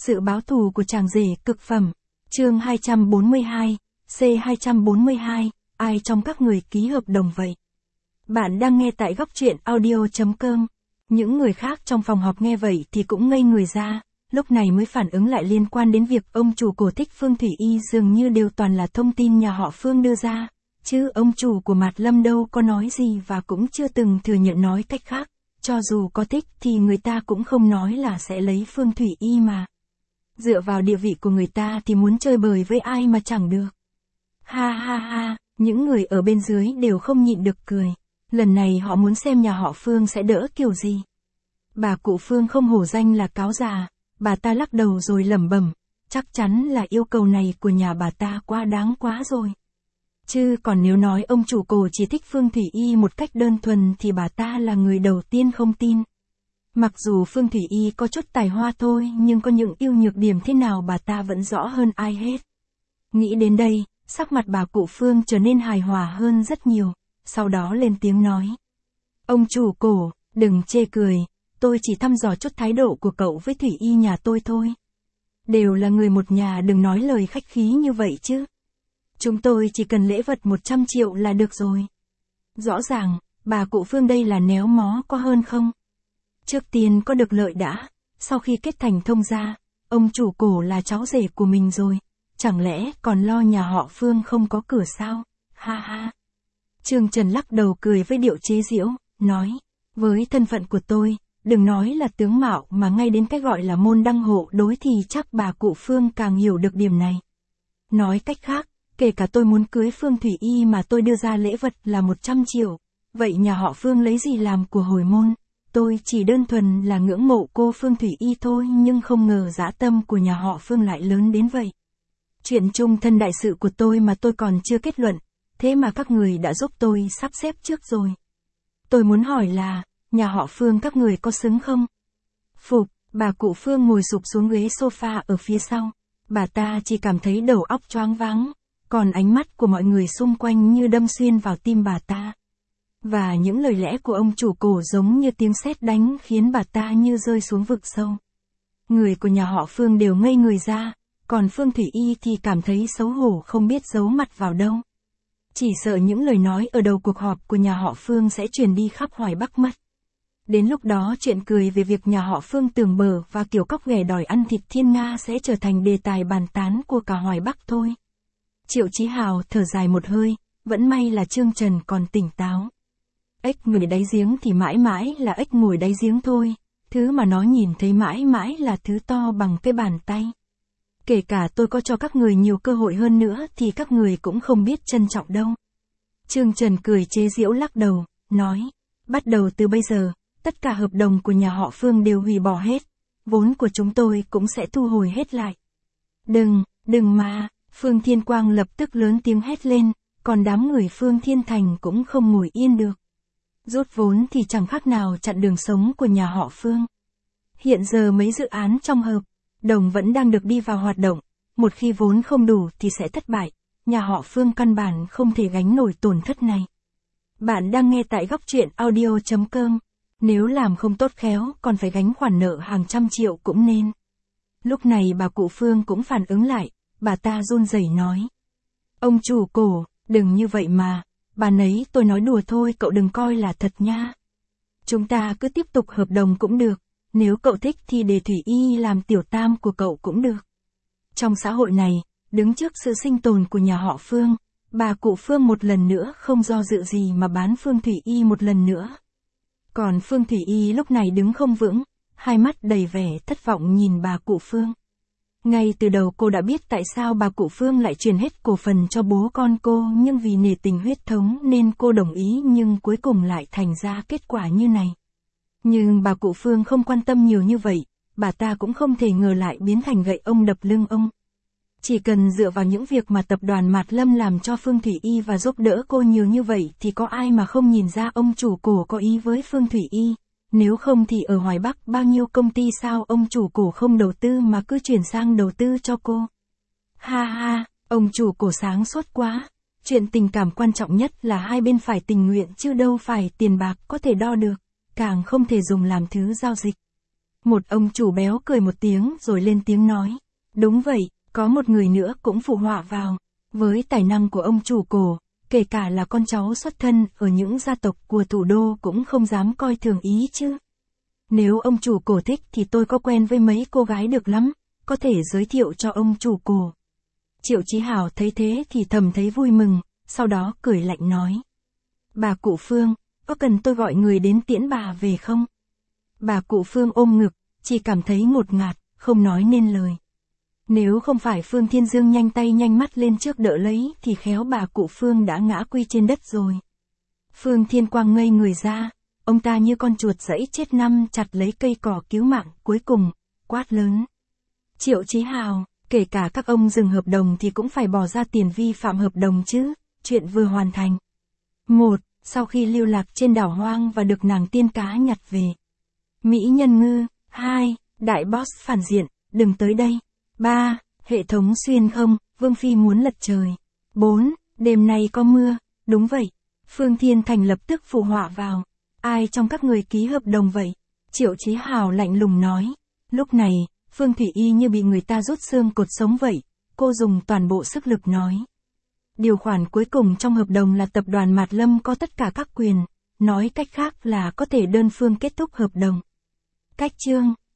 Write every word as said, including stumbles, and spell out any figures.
Sự báo thù của chàng rể cực phẩm. Chương hai trăm bốn mươi hai, C hai trăm bốn mươi hai, ai trong các người ký hợp đồng vậy? Bạn đang nghe tại góc truyện audio chấm com. Những người khác trong phòng họp nghe vậy thì cũng ngây người ra, lúc này mới phản ứng lại liên quan đến việc ông chủ cổ thích Phương Thủy Y dường như đều toàn là thông tin nhà họ Phương đưa ra, chứ ông chủ của Mạt Lâm đâu có nói gì và cũng chưa từng thừa nhận. Nói cách khác, cho dù có thích thì người ta cũng không nói là sẽ lấy Phương Thủy Y mà. Dựa vào địa vị của người ta thì muốn chơi bời với ai mà chẳng được. Ha ha ha, những người ở bên dưới đều không nhịn được cười. Lần này họ muốn xem nhà họ Phương sẽ đỡ kiểu gì. Bà cụ Phương không hổ danh là cáo già, bà ta lắc đầu rồi lẩm bẩm, chắc chắn là yêu cầu này của nhà bà ta quá đáng quá rồi. Chứ còn nếu nói ông chủ cổ chỉ thích Phương Thủy Y một cách đơn thuần thì bà ta là người đầu tiên không tin. Mặc dù Phương Thủy Y có chút tài hoa thôi nhưng có những ưu nhược điểm thế nào bà ta vẫn rõ hơn ai hết. Nghĩ đến đây, sắc mặt bà cụ Phương trở nên hài hòa hơn rất nhiều, sau đó lên tiếng nói. Ông chủ cổ, đừng chê cười, tôi chỉ thăm dò chút thái độ của cậu với Thủy Y nhà tôi thôi. Đều là người một nhà, đừng nói lời khách khí như vậy chứ. Chúng tôi chỉ cần lễ vật một trăm triệu là được rồi. Rõ ràng, bà cụ Phương đây là néo mó có hơn không? Trước tiên có được lợi đã, sau khi kết thành thông gia, ông chủ cổ là cháu rể của mình rồi, chẳng lẽ còn lo nhà họ Phương không có cửa sao? Ha ha. Trương Trần lắc đầu cười với điệu chế giễu, nói, với thân phận của tôi, đừng nói là tướng mạo mà ngay đến cái gọi là môn đăng hộ đối thì chắc bà cụ Phương càng hiểu được điểm này. Nói cách khác, kể cả tôi muốn cưới Phương Thủy Y mà tôi đưa ra lễ vật là một trăm triệu, vậy nhà họ Phương lấy gì làm của hồi môn? Tôi chỉ đơn thuần là ngưỡng mộ cô Phương Thủy Y thôi, nhưng không ngờ dã tâm của nhà họ Phương lại lớn đến vậy. Chuyện chung thân đại sự của tôi mà tôi còn chưa kết luận, thế mà các người đã giúp tôi sắp xếp trước rồi. Tôi muốn hỏi là, nhà họ Phương các người có xứng không? Phục, bà cụ Phương ngồi sụp xuống ghế sofa ở phía sau. Bà ta chỉ cảm thấy đầu óc choáng váng, còn ánh mắt của mọi người xung quanh như đâm xuyên vào tim bà ta. Và những lời lẽ của ông chủ cổ giống như tiếng sét đánh khiến bà ta như rơi xuống vực sâu. Người của nhà họ Phương đều ngây người ra, còn Phương Thủy Y thì cảm thấy xấu hổ không biết giấu mặt vào đâu. Chỉ sợ những lời nói ở đầu cuộc họp của nhà họ Phương sẽ truyền đi khắp Hoài Bắc mất. Đến lúc đó chuyện cười về việc nhà họ Phương tường bờ và kiểu cóc ghẻ đòi ăn thịt thiên nga sẽ trở thành đề tài bàn tán của cả Hoài Bắc thôi. Triệu Chí Hào thở dài một hơi, vẫn may là Trương Trần còn tỉnh táo. Ếch ngồi đáy giếng thì mãi mãi là ếch ngồi đáy giếng thôi, thứ mà nó nhìn thấy mãi mãi là thứ to bằng cái bàn tay. Kể cả tôi có cho các người nhiều cơ hội hơn nữa thì các người cũng không biết trân trọng đâu. Trương Trần cười chế giễu lắc đầu, nói, bắt đầu từ bây giờ, tất cả hợp đồng của nhà họ Phương đều hủy bỏ hết, vốn của chúng tôi cũng sẽ thu hồi hết lại. Đừng, đừng mà, Phương Thiên Quang lập tức lớn tiếng hét lên, còn đám người Phương Thiên Thành cũng không ngồi yên được. Rút vốn thì chẳng khác nào chặn đường sống của nhà họ Phương. Hiện giờ mấy dự án trong hợp đồng vẫn đang được đi vào hoạt động, một khi vốn không đủ thì sẽ thất bại, nhà họ Phương căn bản không thể gánh nổi tổn thất này. Bạn đang nghe tại góc truyện audio chấm com, nếu làm không tốt khéo còn phải gánh khoản nợ hàng trăm triệu cũng nên. Lúc này bà cụ Phương cũng phản ứng lại, bà ta run rẩy nói. Ông chủ cổ, đừng như vậy mà, bà nấy tôi nói đùa thôi, cậu đừng coi là thật nha. Chúng ta cứ tiếp tục hợp đồng cũng được, nếu cậu thích thì để Thủy Y làm tiểu tam của cậu cũng được. Trong xã hội này, đứng trước sự sinh tồn của nhà họ Phương, bà cụ Phương một lần nữa không do dự gì mà bán Phương Thủy Y một lần nữa. Còn Phương Thủy Y lúc này đứng không vững, hai mắt đầy vẻ thất vọng nhìn bà cụ Phương. Ngay từ đầu cô đã biết tại sao bà cụ Phương lại truyền hết cổ phần cho bố con cô, nhưng vì nể tình huyết thống nên cô đồng ý, nhưng cuối cùng lại thành ra kết quả như này. Nhưng bà cụ Phương không quan tâm nhiều như vậy, bà ta cũng không thể ngờ lại biến thành gậy ông đập lưng ông. Chỉ cần dựa vào những việc mà tập đoàn Mạt Lâm làm cho Phương Thủy Y và giúp đỡ cô nhiều như vậy thì có ai mà không nhìn ra ông chủ cổ có ý với Phương Thủy Y. Nếu không thì ở Hoài Bắc bao nhiêu công ty sao ông chủ cổ không đầu tư mà cứ chuyển sang đầu tư cho cô. Ha ha, ông chủ cổ sáng suốt quá. Chuyện tình cảm quan trọng nhất là hai bên phải tình nguyện chứ đâu phải tiền bạc có thể đo được, càng không thể dùng làm thứ giao dịch. Một ông chủ béo cười một tiếng rồi lên tiếng nói. Đúng vậy, có một người nữa cũng phụ họa vào. Với tài năng của ông chủ cổ, kể cả là con cháu xuất thân ở những gia tộc của thủ đô cũng không dám coi thường ý chứ. Nếu ông chủ cổ thích thì tôi có quen với mấy cô gái được lắm, có thể giới thiệu cho ông chủ cổ. Triệu Chí Hào thấy thế thì thầm thấy vui mừng, sau đó cười lạnh nói. Bà cụ Phương, có cần tôi gọi người đến tiễn bà về không? Bà cụ Phương ôm ngực, chỉ cảm thấy ngột ngạt, không nói nên lời. Nếu không phải Phương Thiên Dương nhanh tay nhanh mắt lên trước đỡ lấy thì khéo bà cụ Phương đã ngã quy trên đất rồi. Phương Thiên Quang ngây người ra, ông ta như con chuột dẫy chết năm chặt lấy cây cỏ cứu mạng, cuối cùng, quát lớn. Triệu Chí Hào, kể cả các ông dừng hợp đồng thì cũng phải bỏ ra tiền vi phạm hợp đồng chứ, chuyện vừa hoàn thành. Một, sau khi lưu lạc trên đảo hoang và được nàng tiên cá nhặt về. Mỹ nhân ngư. Hai, đại boss phản diện, đừng tới đây. Ba, hệ thống xuyên không, Vương Phi muốn lật trời. Bốn, đêm nay có mưa. Đúng vậy. Phương Thiên Thành lập tức phụ họa vào. Ai trong các người ký hợp đồng vậy? Triệu Chí Hào lạnh lùng nói. Lúc này, Phương Thủy Y như bị người ta rút xương cột sống vậy. Cô dùng toàn bộ sức lực nói. Điều khoản cuối cùng trong hợp đồng là tập đoàn Mạt Lâm có tất cả các quyền. Nói cách khác là có thể đơn phương kết thúc hợp đồng. Cách chương